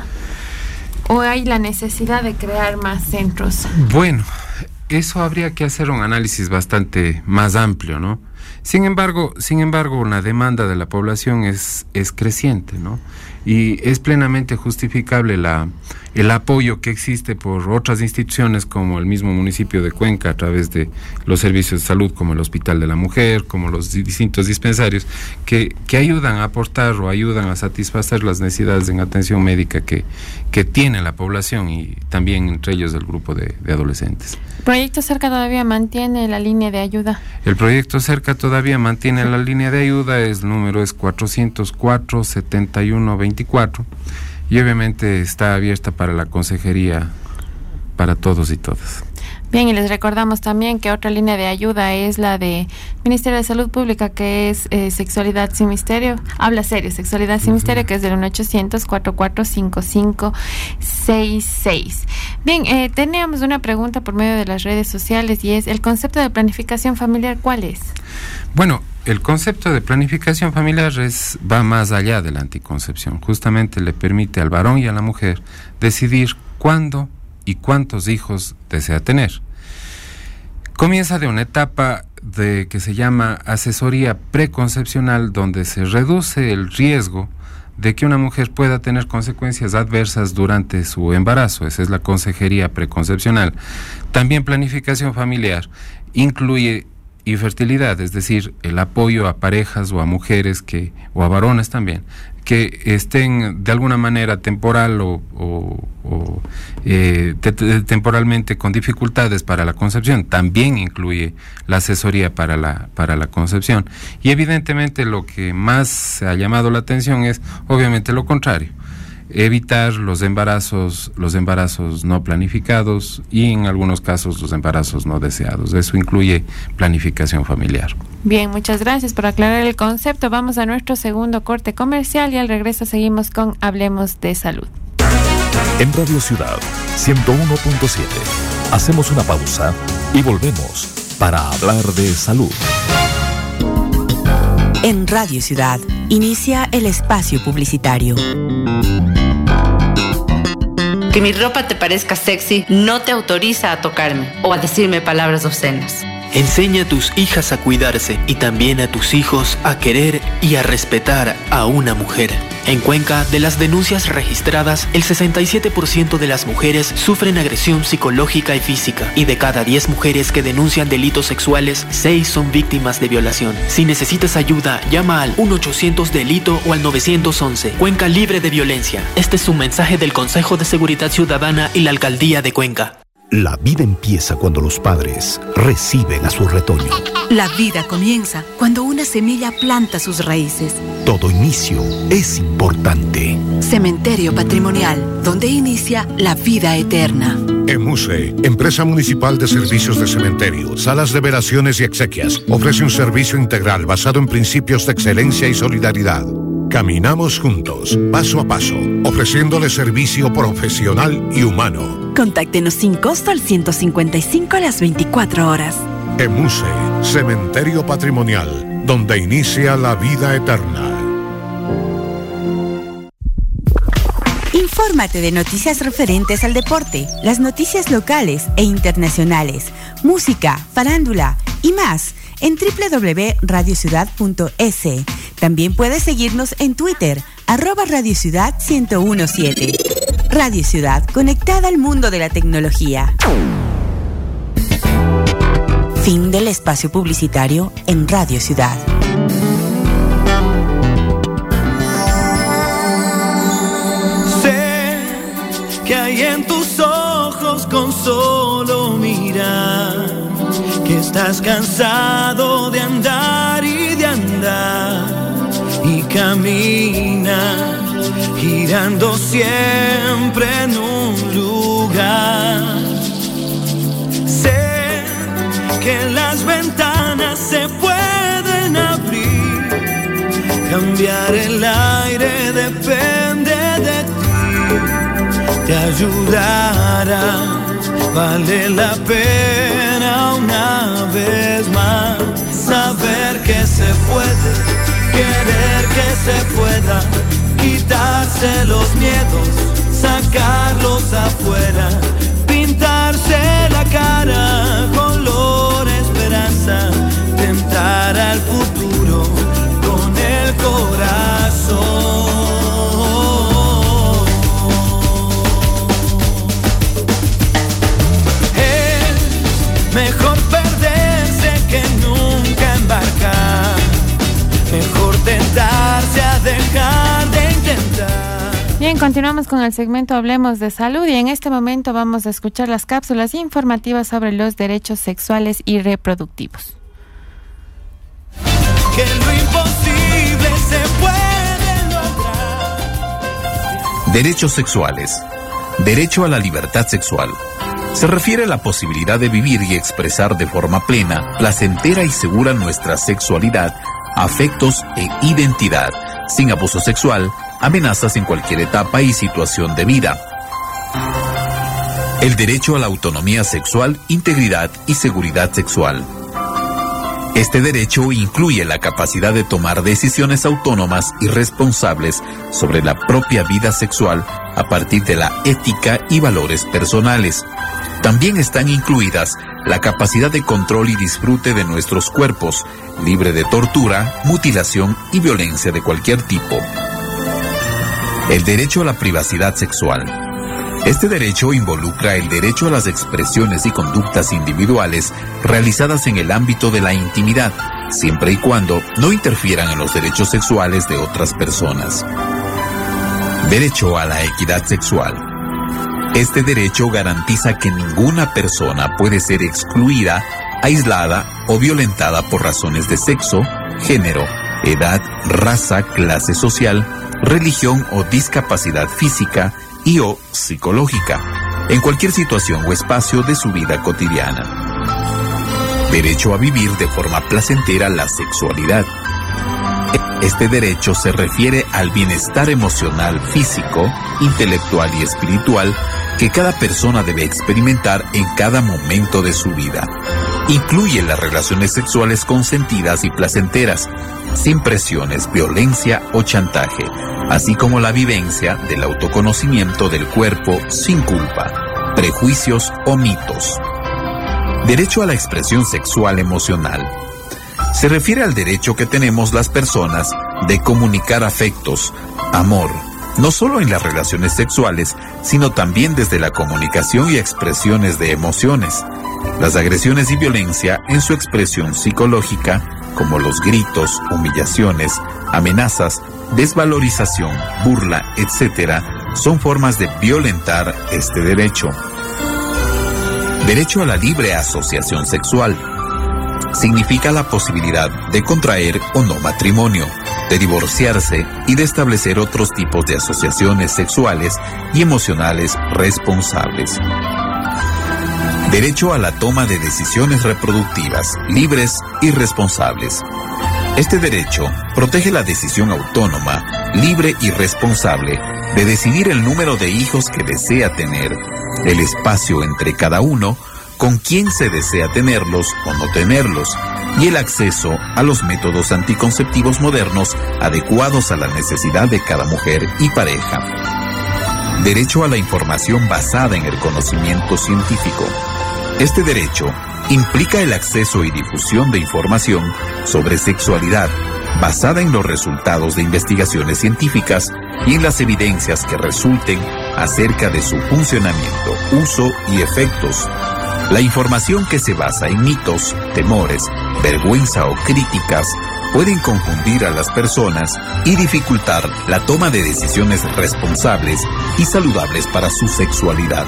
¿O hay la necesidad de crear más centros? Bueno, eso habría que hacer un análisis bastante más amplio, ¿no? Sin embargo, la demanda de la población es creciente, ¿no? y es plenamente justificable el apoyo que existe por otras instituciones como el mismo municipio de Cuenca a través de los servicios de salud como el Hospital de la Mujer, como los distintos dispensarios que ayudan a aportar o ayudan a satisfacer las necesidades en atención médica que tiene la población y también entre ellos el grupo de adolescentes. ¿El Proyecto Cerca todavía mantiene la línea de ayuda? El Proyecto Cerca todavía mantiene la línea de ayuda, el número es 404-7124 y obviamente está abierta para la consejería para todos y todas. Bien, y les recordamos también que otra línea de ayuda es la de Ministerio de Salud Pública, que es Sexualidad Sin Misterio, Habla Serio, Sexualidad Sin Misterio, que es del 1-800-4455-66. Bien, teníamos una pregunta por medio de las redes sociales y es, ¿el concepto de planificación familiar cuál es? Bueno, el concepto de planificación familiar va más allá de la anticoncepción. Justamente le permite al varón y a la mujer decidir cuándo y cuántos hijos desea tener. Comienza de una etapa que se llama asesoría preconcepcional, donde se reduce el riesgo de que una mujer pueda tener consecuencias adversas durante su embarazo. Esa es la consejería preconcepcional. También planificación familiar incluye infertilidad, es decir, el apoyo a parejas o a mujeres o a varones también, que estén de alguna manera temporal temporalmente con dificultades para la concepción. También incluye la asesoría para la concepción. Y evidentemente lo que más se ha llamado la atención es obviamente lo contrario: evitar los embarazos no planificados y en algunos casos los embarazos no deseados. Eso incluye planificación familiar. Bien, muchas gracias por aclarar el concepto. Vamos a nuestro segundo corte comercial y al regreso seguimos con Hablemos de Salud. En Radio Ciudad 101.7 hacemos una pausa y volvemos para hablar de salud. En Radio Ciudad inicia el espacio publicitario. Que mi ropa te parezca sexy no te autoriza a tocarme o a decirme palabras obscenas. Enseña a tus hijas a cuidarse y también a tus hijos a querer y a respetar a una mujer. En Cuenca, de las denuncias registradas, el 67% de las mujeres sufren agresión psicológica y física, y de cada 10 mujeres que denuncian delitos sexuales, 6 son víctimas de violación. Si necesitas ayuda, llama al 1-800-DELITO o al 911. Cuenca libre de violencia. Este es un mensaje del Consejo de Seguridad Ciudadana y la Alcaldía de Cuenca. La vida empieza cuando los padres reciben a su retoño. La vida comienza cuando una semilla planta sus raíces. Todo inicio es importante. Cementerio Patrimonial, donde inicia la vida eterna. EMUSE, Empresa Municipal de Servicios de Cementerio, Salas de Velaciones y Exequias, ofrece un servicio integral basado en principios de excelencia y solidaridad. Caminamos juntos, paso a paso, ofreciéndole servicio profesional y humano. Contáctenos sin costo al 155 a las 24 horas. EMUSE, Cementerio Patrimonial, donde inicia la vida eterna. Infórmate de noticias referentes al deporte, las noticias locales e internacionales, música, farándula y más en www.radiociudad.es. También puedes seguirnos en Twitter, @RadioCiudad1017. Radio Ciudad, conectada al mundo de la tecnología. Fin del espacio publicitario en Radio Ciudad. Sé que hay en tus ojos con solo mirar que estás cansado de andar y de andar y camina girando siempre en un lugar. Sé que las ventanas se pueden abrir, cambiar el aire depende de ti, te ayudará, vale la pena una vez más saber que se puede, querer que se pueda, quitarse los miedos, sacarlos afuera, pintarse la cara, color esperanza, tentar al futuro con el corazón. Bien, continuamos con el segmento Hablemos de Salud y en este momento vamos a escuchar las cápsulas informativas sobre los derechos sexuales y reproductivos. Que lo imposible se puede lograr. Derechos sexuales. Derecho a la libertad sexual. Se refiere a la posibilidad de vivir y expresar de forma plena, placentera y segura nuestra sexualidad, afectos e identidad, sin abuso sexual, amenazas en cualquier etapa y situación de vida. El derecho a la autonomía sexual, integridad y seguridad sexual. Este derecho incluye la capacidad de tomar decisiones autónomas y responsables sobre la propia vida sexual a partir de la ética y valores personales. También están incluidas la capacidad de control y disfrute de nuestros cuerpos, libre de tortura, mutilación y violencia de cualquier tipo. El derecho a la privacidad sexual. Este derecho involucra el derecho a las expresiones y conductas individuales realizadas en el ámbito de la intimidad, siempre y cuando no interfieran en los derechos sexuales de otras personas. Derecho a la equidad sexual. Este derecho garantiza que ninguna persona puede ser excluida, aislada o violentada por razones de sexo, género, edad, raza, clase social, religión o discapacidad física y o psicológica, en cualquier situación o espacio de su vida cotidiana. Derecho a vivir de forma placentera la sexualidad. Este derecho se refiere al bienestar emocional, físico, intelectual y espiritual que cada persona debe experimentar en cada momento de su vida. Incluye las relaciones sexuales consentidas y placenteras, sin presiones, violencia o chantaje, así como la vivencia del autoconocimiento del cuerpo sin culpa, prejuicios o mitos. Derecho a la expresión sexual emocional. Se refiere al derecho que tenemos las personas de comunicar afectos, amor, no solo en las relaciones sexuales, sino también desde la comunicación y expresiones de emociones. Las agresiones y violencia en su expresión psicológica, como los gritos, humillaciones, amenazas, desvalorización, burla, etc., son formas de violentar este derecho. Derecho a la libre asociación sexual. Significa la posibilidad de contraer o no matrimonio, de divorciarse y de establecer otros tipos de asociaciones sexuales y emocionales responsables. Derecho a la toma de decisiones reproductivas, libres y responsables. Este derecho protege la decisión autónoma, libre y responsable de decidir el número de hijos que desea tener, el espacio entre cada uno, con quién se desea tenerlos o no tenerlos, y el acceso a los métodos anticonceptivos modernos adecuados a la necesidad de cada mujer y pareja. Derecho a la información basada en el conocimiento científico. Este derecho implica el acceso y difusión de información sobre sexualidad basada en los resultados de investigaciones científicas y en las evidencias que resulten acerca de su funcionamiento, uso y efectos. La información que se basa en mitos, temores, vergüenza o críticas pueden confundir a las personas y dificultar la toma de decisiones responsables y saludables para su sexualidad.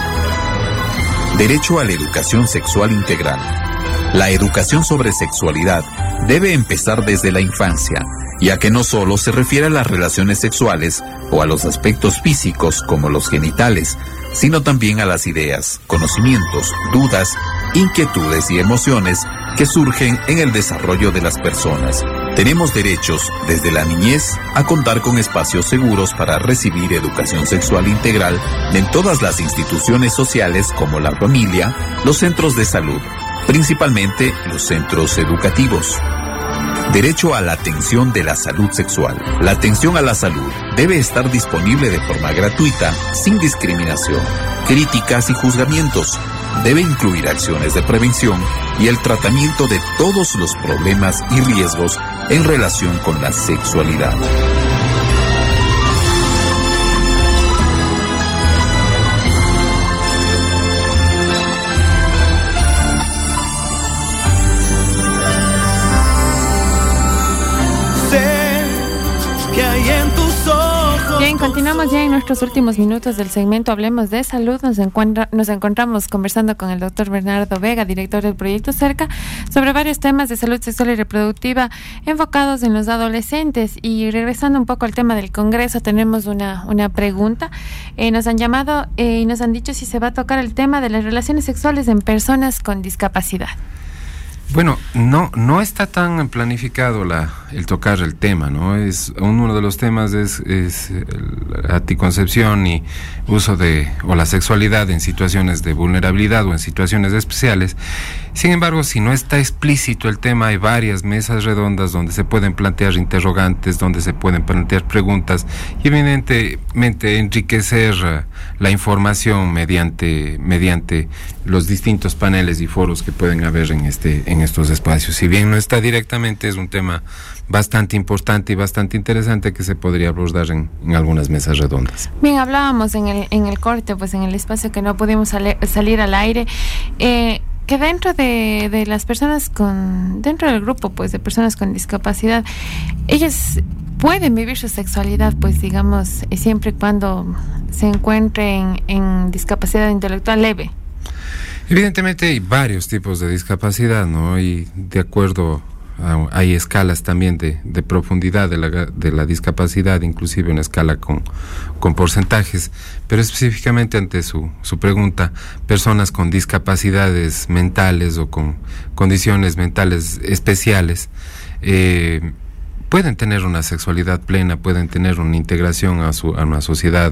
Derecho a la educación sexual integral. La educación sobre sexualidad debe empezar desde la infancia, ya que no solo se refiere a las relaciones sexuales o a los aspectos físicos como los genitales, sino también a las ideas, conocimientos, dudas, inquietudes y emociones que surgen en el desarrollo de las personas. Tenemos derechos desde la niñez a contar con espacios seguros para recibir educación sexual integral en todas las instituciones sociales como la familia, los centros de salud, principalmente los centros educativos. Derecho a la atención de la salud sexual. La atención a la salud debe estar disponible de forma gratuita, sin discriminación, críticas y juzgamientos. Debe incluir acciones de prevención y el tratamiento de todos los problemas y riesgos en relación con la sexualidad. Bien, continuamos ya en nuestros últimos minutos del segmento Hablemos de Salud. Nos encontramos conversando con el doctor Bernardo Vega, director del proyecto Cerca, sobre varios temas de salud sexual y reproductiva enfocados en los adolescentes. Y regresando un poco al tema del Congreso, tenemos una pregunta. Nos han llamado y nos han dicho si se va a tocar el tema de las relaciones sexuales en personas con discapacidad. Bueno, no está tan planificado el tocar el tema, ¿no? Uno de los temas es la anticoncepción y uso o la sexualidad en situaciones de vulnerabilidad o en situaciones especiales. Sin embargo, si no está explícito el tema, hay varias mesas redondas donde se pueden plantear interrogantes, donde se pueden plantear preguntas y evidentemente enriquecer la información mediante los distintos paneles y foros que pueden haber en estos espacios. Si bien no está directamente, es un tema bastante importante y bastante interesante que se podría abordar en algunas mesas redondas. Bien, hablábamos en el corte, pues en el espacio que no pudimos salir al aire, que dentro de las personas dentro del grupo, pues, de personas con discapacidad, ellas pueden vivir su sexualidad, pues, digamos, siempre y cuando se encuentren en discapacidad intelectual leve. Evidentemente hay varios tipos de discapacidad, ¿no? Y de acuerdo hay escalas también de profundidad de la discapacidad, inclusive una escala con porcentajes, pero específicamente ante su pregunta, personas con discapacidades mentales o con condiciones mentales especiales pueden tener una sexualidad plena, pueden tener una integración a una sociedad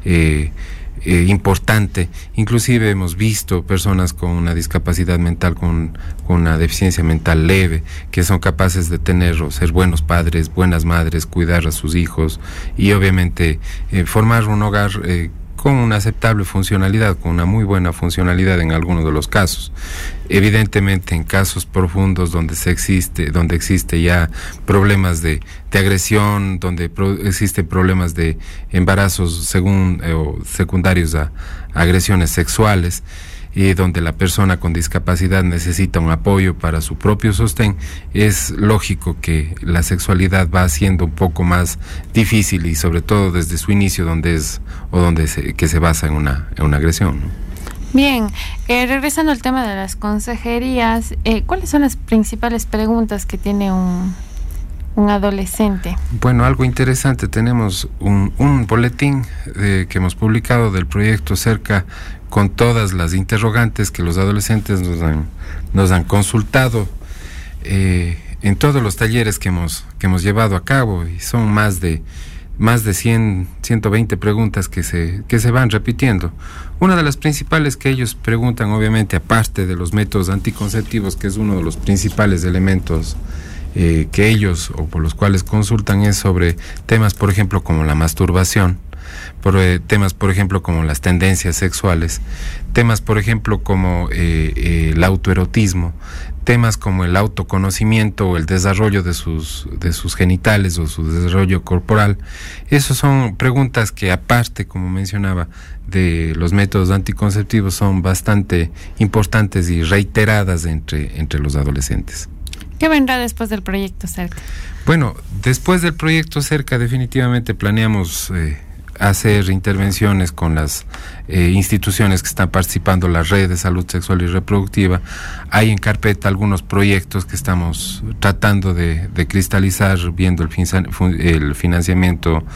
importante. Inclusive hemos visto personas con una discapacidad mental, con una deficiencia mental leve, que son capaces de tener o ser buenos padres, buenas madres, cuidar a sus hijos y obviamente formar un hogar con una aceptable funcionalidad, con una muy buena funcionalidad en algunos de los casos. Evidentemente en casos profundos donde existe ya problemas de agresión, donde existen problemas de embarazos secundarios a agresiones sexuales, y donde la persona con discapacidad necesita un apoyo para su propio sostén, es lógico que la sexualidad va siendo un poco más difícil y sobre todo desde su inicio que se basa en una agresión, ¿no? Bien, regresando al tema de las consejerías, ¿cuáles son las principales preguntas que tiene un adolescente? Bueno, algo interesante, tenemos un boletín que hemos publicado del proyecto Cerca con todas las interrogantes que los adolescentes nos han consultado en todos los talleres que hemos llevado a cabo, y son más de 120 preguntas que se van repitiendo. Una de las principales que ellos preguntan, obviamente, aparte de los métodos anticonceptivos, que es uno de los principales elementos que ellos o por los cuales consultan, es sobre temas, por ejemplo, como la masturbación, temas, por ejemplo, como las tendencias sexuales, temas, por ejemplo, como el autoerotismo, temas como el autoconocimiento o el desarrollo de sus genitales o su desarrollo corporal. Esas son preguntas que, aparte, como mencionaba, de los métodos anticonceptivos, son bastante importantes y reiteradas entre los adolescentes. ¿Qué vendrá después del proyecto Cerca? Bueno, después del proyecto Cerca definitivamente planeamos hacer intervenciones con las instituciones que están participando en la red de salud sexual y reproductiva. Hay en carpeta algunos proyectos que estamos tratando de cristalizar, viendo el financiamiento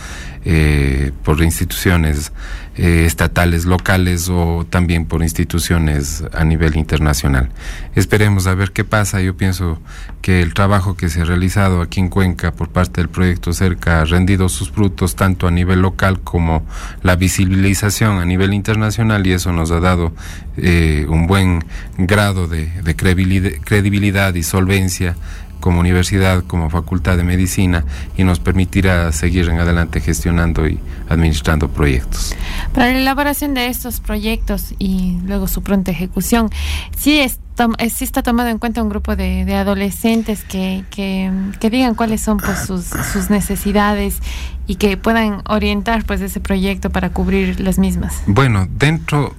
por instituciones estatales, locales o también por instituciones a nivel internacional. Esperemos a ver qué pasa. Yo pienso que el trabajo que se ha realizado aquí en Cuenca por parte del proyecto Cerca ha rendido sus frutos tanto a nivel local como la visibilización a nivel internacional, y eso nos ha dado un buen grado de credibilidad y solvencia como universidad, como facultad de medicina, y nos permitirá seguir en adelante gestionando y administrando proyectos. Para la elaboración de estos proyectos y luego su pronta ejecución, sí está tomado en cuenta un grupo de adolescentes que digan cuáles son, pues, sus necesidades y que puedan orientar, pues, ese proyecto para cubrir las mismas. Bueno, dentro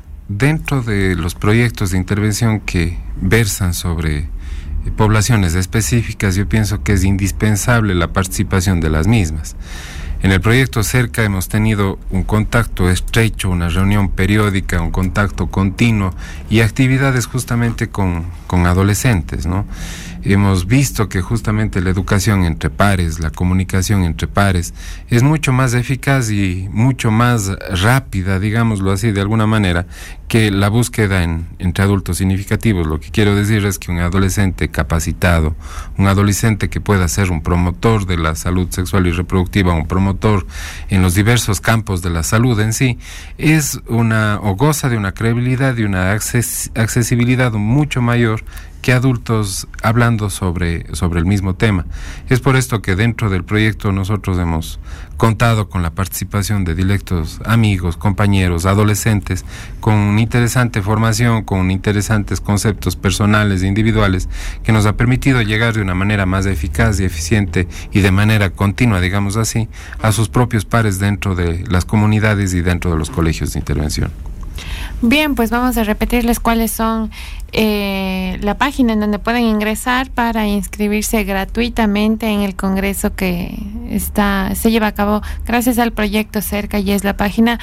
de los proyectos de intervención que versan sobre poblaciones específicas, yo pienso que es indispensable la participación de las mismas. En el proyecto Cerca hemos tenido un contacto estrecho, una reunión periódica, un contacto continuo y actividades justamente con adolescentes, ¿no? Hemos visto que justamente la educación entre pares, la comunicación entre pares, es mucho más eficaz y mucho más rápida, digámoslo así, de alguna manera, que la búsqueda entre adultos significativos. Lo que quiero decir es que un adolescente capacitado, un adolescente que pueda ser un promotor de la salud sexual y reproductiva, un promotor en los diversos campos de la salud en sí, goza de una credibilidad y una accesibilidad mucho mayor que adultos hablando sobre el mismo tema. Es por esto que dentro del proyecto nosotros hemos contado con la participación de directos amigos, compañeros, adolescentes, con una interesante formación, con interesantes conceptos personales e individuales que nos ha permitido llegar de una manera más eficaz y eficiente y de manera continua, digamos así, a sus propios pares dentro de las comunidades y dentro de los colegios de intervención. Bien, pues vamos a repetirles cuáles son la página en donde pueden ingresar para inscribirse gratuitamente en el congreso que se lleva a cabo gracias al Proyecto Cerca, y es la página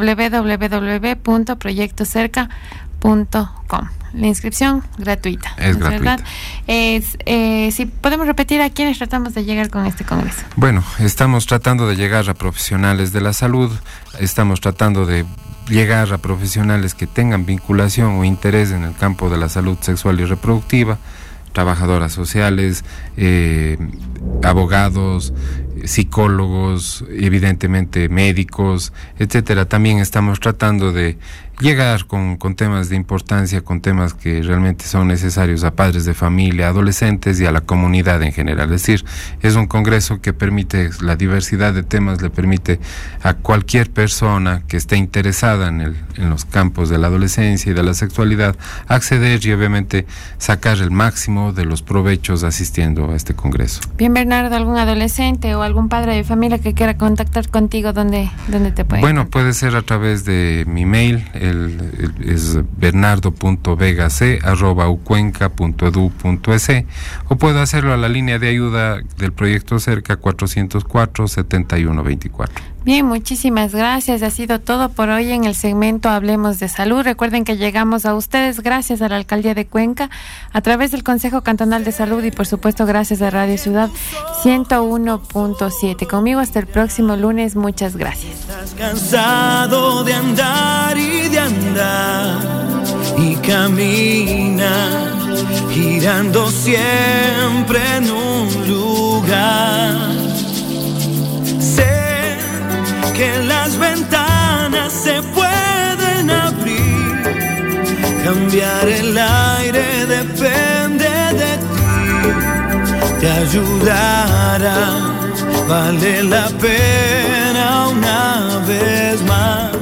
www.proyectocerca.com. La inscripción gratuita. Es gratuita. ¿Verdad? Si podemos repetir a quiénes tratamos de llegar con este congreso. Bueno, estamos tratando de llegar a profesionales de la salud, estamos tratando de llegar a profesionales que tengan vinculación o interés en el campo de la salud sexual y reproductiva, trabajadoras sociales, abogados, psicólogos, evidentemente médicos, etcétera. También estamos tratando de llegar con temas de importancia, con temas que realmente son necesarios a padres de familia, adolescentes y a la comunidad en general. Es decir, es un congreso que permite, la diversidad de temas le permite a cualquier persona que esté interesada en los campos de la adolescencia y de la sexualidad acceder y obviamente sacar el máximo de los provechos asistiendo a este congreso. Bien, Bernardo, ¿algún adolescente o algún padre de familia que quiera contactar contigo, dónde te puede? Bueno, puede ser a través de mi mail, es bernardo.vegac@ucuenca.edu.es, o puedo hacerlo a la línea de ayuda del Proyecto Cerca 404-7124. Bien, muchísimas gracias. Ha sido todo por hoy en el segmento Hablemos de Salud. Recuerden que llegamos a ustedes gracias a la Alcaldía de Cuenca, a través del Consejo Cantonal de Salud y por supuesto gracias a Radio Ciudad 101.7. Conmigo hasta el próximo lunes. Muchas gracias. Estás cansado de andar y de andar y camina girando siempre en un lugar. Que las ventanas se pueden abrir, cambiar el aire depende de ti, te ayudará, vale la pena una vez más.